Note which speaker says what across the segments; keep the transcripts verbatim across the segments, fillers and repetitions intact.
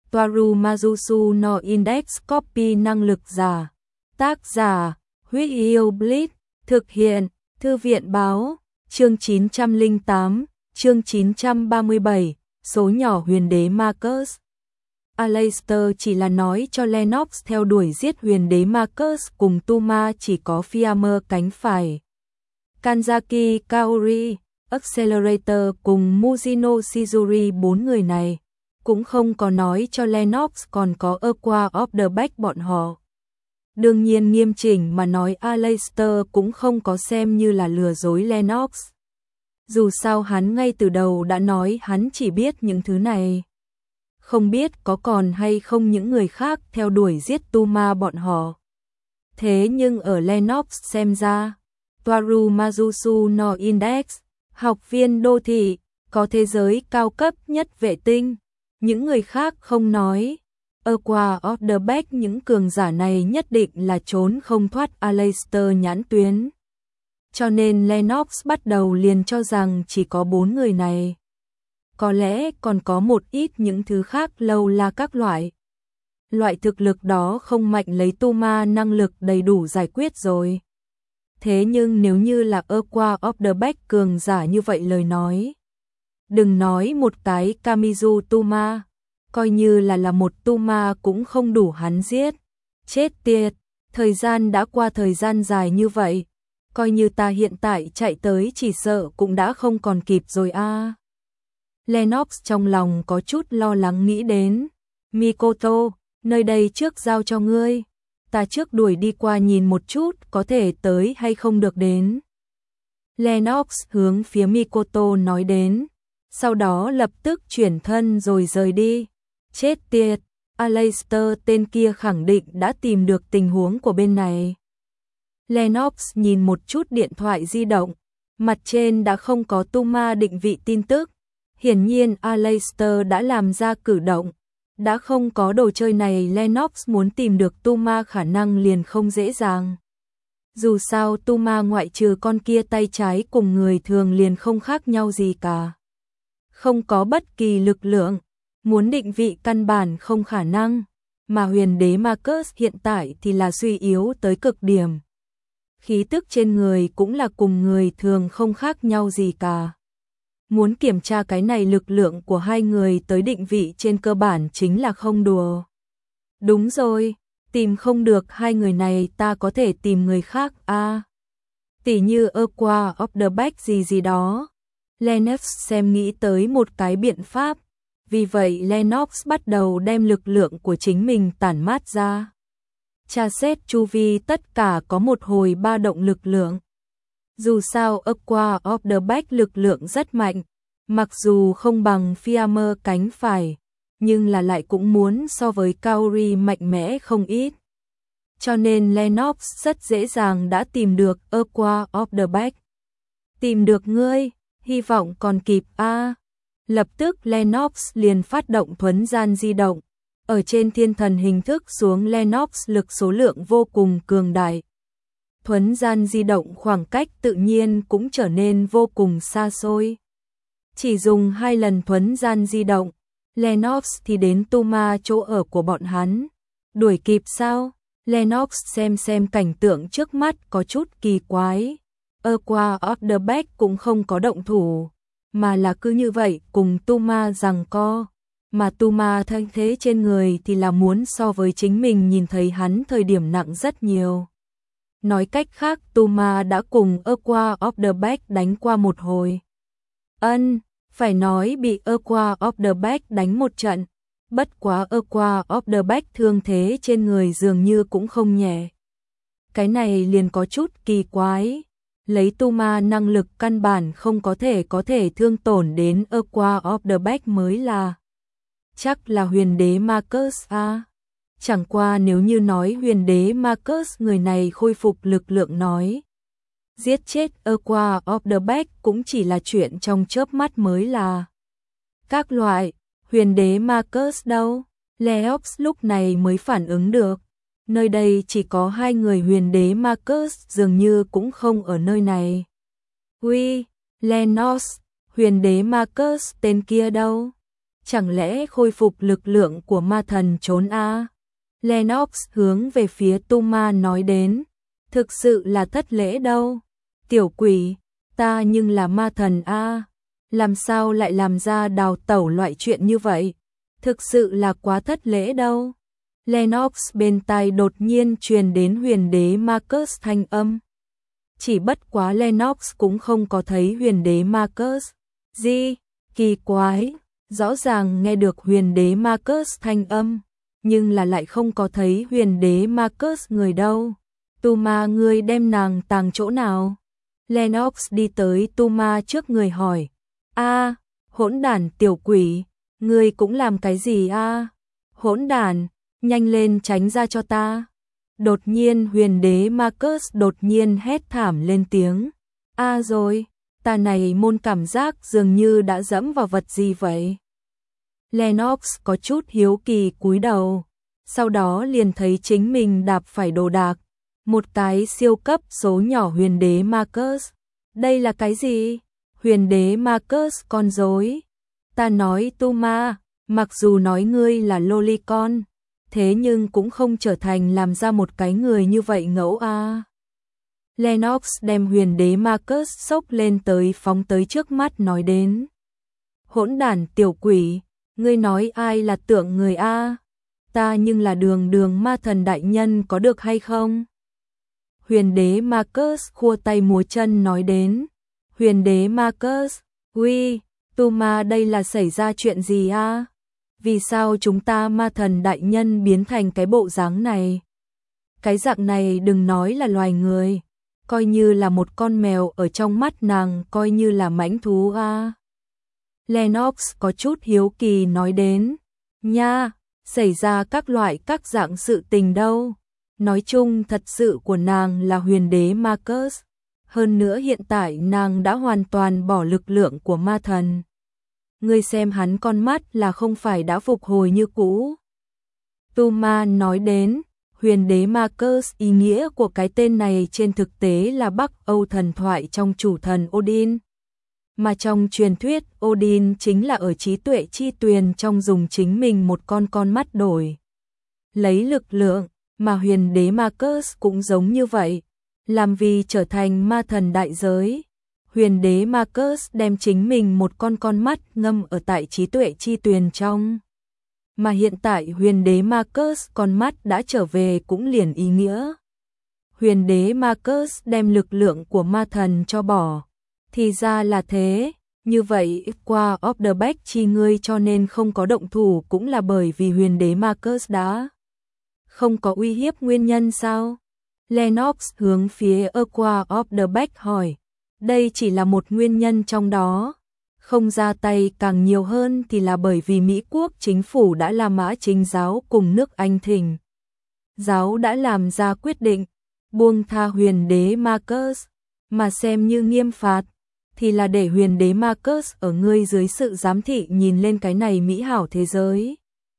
Speaker 1: Toaru Majusu no Index Copy năng lực giả. Tác giả, Huyết Yêu Blitz. Thực hiện, Thư viện Báo. Chương chín trăm lẻ tám, chương chín trăm ba mươi bảy, số nhỏ huyền đế Marcus. Aleister chỉ là nói cho Lennox theo đuổi giết huyền đế Marcus cùng Tuma chỉ có Fiammer cánh phải. Kanzaki Kaori, Accelerator cùng Mujino Shizuri bốn người này, cũng không có nói cho Lennox còn có Aqua of the Back bọn họ. Đương nhiên nghiêm chỉnh mà nói Aleister cũng không có xem như là lừa dối Lennox. Dù sao hắn ngay từ đầu đã nói hắn chỉ biết những thứ này. Không biết có còn hay không những người khác theo đuổi giết Tuma bọn họ. Thế nhưng ở Lennox xem ra, Toaru Majusu no Index, học viên đô thị, có thế giới cao cấp nhất vệ tinh. Những người khác không nói. Aqua of the Back những cường giả này nhất định là trốn không thoát Aleister nhãn tuyến. Cho nên Lennox bắt đầu liền cho rằng chỉ có bốn người này. Có lẽ còn có một ít những thứ khác lâu là các loại. Loại thực lực đó không mạnh lấy Tuma năng lực đầy đủ giải quyết rồi. Thế nhưng nếu như là Aqua of the Back cường giả như vậy lời nói. Đừng nói một cái Kamizu Tuma. Coi như là là một Tuma cũng không đủ hắn giết. Chết tiệt, thời gian đã qua thời gian dài như vậy. Coi như ta hiện tại chạy tới chỉ sợ cũng đã không còn kịp rồi a. À. Lennox trong lòng có chút lo lắng nghĩ đến. Mikoto, nơi đây trước giao cho ngươi. Ta trước đuổi đi qua nhìn một chút có thể tới hay không được đến. Lennox hướng phía Mikoto nói đến. Sau đó lập tức chuyển thân rồi rời đi. Chết tiệt, Aleister tên kia khẳng định đã tìm được tình huống của bên này. Lennox nhìn một chút điện thoại di động, mặt trên đã không có Tuma định vị tin tức. Hiển nhiên Aleister đã làm ra cử động, đã không có đồ chơi này Lennox muốn tìm được Tuma khả năng liền không dễ dàng. Dù sao Tuma ngoại trừ con kia tay trái cùng người thường liền không khác nhau gì cả. Không có bất kỳ lực lượng. Muốn định vị căn bản không khả năng, mà huyền đế Marcus hiện tại thì là suy yếu tới cực điểm. Khí tức trên người cũng là cùng người thường không khác nhau gì cả. Muốn kiểm tra cái này lực lượng của hai người tới định vị trên cơ bản chính là không đùa. Đúng rồi, tìm không được hai người này ta có thể tìm người khác a. À, tỉ như Aqua of the Back gì gì đó. Lennox xem nghĩ tới một cái biện pháp. Vì vậy Lennox bắt đầu đem lực lượng của chính mình tản mát ra. Tra xét chu vi tất cả có một hồi ba động lực lượng. Dù sao Aqua of the Back lực lượng rất mạnh, mặc dù không bằng Fiammer cánh phải, nhưng là lại cũng muốn so với Kaori mạnh mẽ không ít. Cho nên Lennox rất dễ dàng đã tìm được Aqua of the Back. Tìm được ngươi, hy vọng còn kịp a. À. Lập tức Lennox liền phát động thuấn gian di động. Ở trên thiên thần hình thức xuống Lennox lực số lượng vô cùng cường đại. Thuấn gian di động khoảng cách tự nhiên cũng trở nên vô cùng xa xôi. Chỉ dùng hai lần thuấn gian di động, Lennox thì đến Tuma chỗ ở của bọn hắn. Đuổi kịp sao? Lennox xem xem cảnh tượng trước mắt có chút kỳ quái. Aqua of the Back cũng không có động thủ. Mà là cứ như vậy cùng Tuma giằng co, mà Tuma thanh thế trên người thì là muốn so với chính mình nhìn thấy hắn thời điểm nặng rất nhiều. Nói cách khác Tuma đã cùng Aqua of the Back đánh qua một hồi. Ân, phải nói bị Aqua of the Back đánh một trận, bất quá Aqua of the Back thương thế trên người dường như cũng không nhẹ. Cái này liền có chút kỳ quái. Lấy Tuma năng lực căn bản không có thể có thể thương tổn đến Aqua of the Back mới là. Chắc là huyền đế Marcus a. À. Chẳng qua nếu như nói huyền đế Marcus người này khôi phục lực lượng nói. Giết chết Aqua of the Back cũng chỉ là chuyện trong chớp mắt mới là. Các loại, huyền đế Marcus đâu? Leox lúc này mới phản ứng được. Nơi đây chỉ có hai người huyền đế Marcus dường như cũng không ở nơi này. Uy, Lennox, huyền đế Marcus tên kia đâu? chẳng lẽ khôi phục lực lượng của ma thần trốn a? Lennox hướng về phía Tuma nói đến, thực sự là thất lễ đâu. Tiểu quỷ, ta nhưng là ma thần a, làm sao lại làm ra đào tẩu loại chuyện như vậy? Thực sự là quá thất lễ đâu. Lennox bên tai đột nhiên truyền đến huyền đế Marcus thanh âm. Chỉ bất quá Lennox cũng không có thấy huyền đế Marcus. Gì? Kỳ quái, rõ ràng nghe được huyền đế Marcus thanh âm, nhưng là lại không có thấy huyền đế Marcus người đâu. Tuma, ngươi đem nàng tàng chỗ nào? Lennox đi tới Tuma trước người hỏi. A, hỗn đản tiểu quỷ, ngươi cũng làm cái gì a? Hỗn đản, nhanh lên tránh ra cho ta. Đột nhiên huyền đế Marcus đột nhiên hét thảm lên tiếng. A rồi, ta này môn cảm giác dường như đã dẫm vào vật gì vậy? Lennox có chút hiếu kỳ cúi đầu, sau đó liền thấy chính mình đạp phải đồ đạc, một cái siêu cấp số nhỏ huyền đế Marcus. Đây là cái gì? Huyền đế Marcus con rối. Ta nói Tuma, mặc dù nói ngươi là lolicon, thế nhưng cũng không trở thành làm ra một cái người như vậy ngẫu a. À. Lennox đem huyền đế Marcus xốc lên tới phóng tới trước mắt nói đến. Hỗn đản tiểu quỷ, ngươi nói ai là tượng người a? À? Ta nhưng là đường đường ma thần đại nhân có được hay không? Huyền đế Marcus khua tay múa chân nói đến. Huyền đế Marcus, uy, Tuma, đây là xảy ra chuyện gì a? À? Vì sao chúng ta ma thần đại nhân biến thành cái bộ dáng này? Cái dạng này đừng nói là loài người, coi như là một con mèo ở trong mắt nàng coi như là mãnh thú a. À? Lennox có chút hiếu kỳ nói đến. Nha, xảy ra các loại các dạng sự tình đâu. Nói chung thật sự của nàng là huyền đế Marcus. Hơn nữa hiện tại nàng đã hoàn toàn bỏ lực lượng của ma thần. Ngươi xem hắn con mắt là không phải đã phục hồi như cũ. Tuma nói đến, huyền đế Marcus, ý nghĩa của cái tên này trên thực tế là Bắc Âu thần thoại trong chủ thần Odin. Mà trong truyền thuyết Odin chính là ở trí tuệ chi tuyền trong dùng chính mình một con con mắt đổi lấy lực lượng, mà huyền đế Marcus cũng giống như vậy. Làm vì trở thành ma thần đại giới, huyền đế Marcus đem chính mình một con con mắt ngâm ở tại trí tuệ chi tuyền trong. Mà hiện tại huyền đế Marcus con mắt đã trở về cũng liền ý nghĩa. Huyền đế Marcus đem lực lượng của ma thần cho bỏ. Thì ra là thế, như vậy qua of the back chi ngươi cho nên không có động thủ cũng là bởi vì huyền đế Marcus đã không có uy hiếp nguyên nhân sao? Lennox hướng phía Aqua of the Back hỏi. Đây chỉ là một nguyên nhân trong đó. Không ra tay càng nhiều hơn thì là bởi vì Mỹ quốc chính phủ đã La Mã Chính giáo cùng nước Anh Thỉnh giáo đã làm ra quyết định buông tha huyền đế Marcus, mà xem như nghiêm phạt thì là để huyền đế Marcus ở ngươi dưới sự giám thị nhìn lên cái này mỹ hảo thế giới.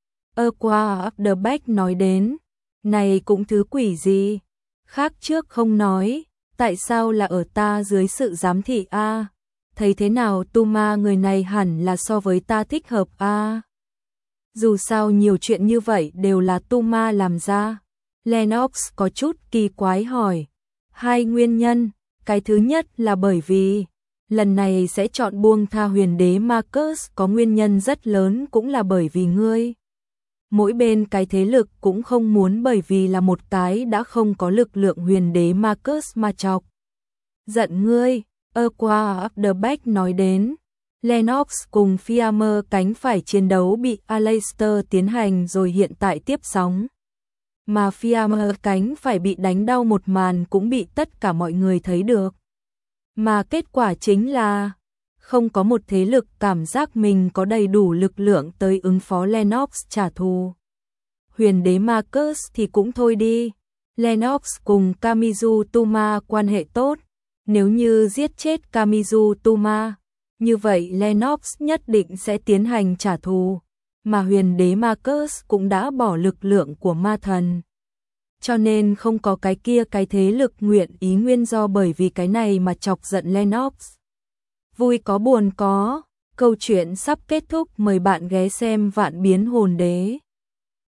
Speaker 1: Aqua of the Back nói đến. Này cũng thứ quỷ gì? Khác trước không nói, tại sao là ở ta dưới sự giám thị a? À? Thấy thế nào Tuma, người này hẳn là so với ta thích hợp a. À? Dù sao nhiều chuyện như vậy đều là Tuma làm ra. Lennox có chút kỳ quái hỏi. Hai nguyên nhân, cái thứ nhất là bởi vì lần này sẽ chọn buông tha huyền đế Marcus có nguyên nhân rất lớn cũng là bởi vì ngươi. Mỗi bên cái thế lực cũng không muốn bởi vì là một cái đã không có lực lượng huyền đế Marcus mà chọc giận ngươi. Aqua of the Back nói đến. Lennox cùng Fiammer cánh phải chiến đấu bị Aleister tiến hành rồi hiện tại tiếp sóng. Mà Fiammer cánh phải bị đánh đau một màn cũng bị tất cả mọi người thấy được. Mà kết quả chính là không có một thế lực cảm giác mình có đầy đủ lực lượng tới ứng phó Lennox trả thù. Huyền đế Marcus thì cũng thôi đi. Lennox cùng Kamizu Tuma quan hệ tốt. Nếu như giết chết Kamizu Tuma, như vậy Lennox nhất định sẽ tiến hành trả thù. Mà huyền đế Marcus cũng đã bỏ lực lượng của ma thần. Cho nên không có cái kia cái thế lực nguyện ý nguyên do bởi vì cái này mà chọc giận Lennox. Vui có buồn có, Câu chuyện sắp kết thúc, mời bạn ghé xem Vạn Biến Hồn Đế.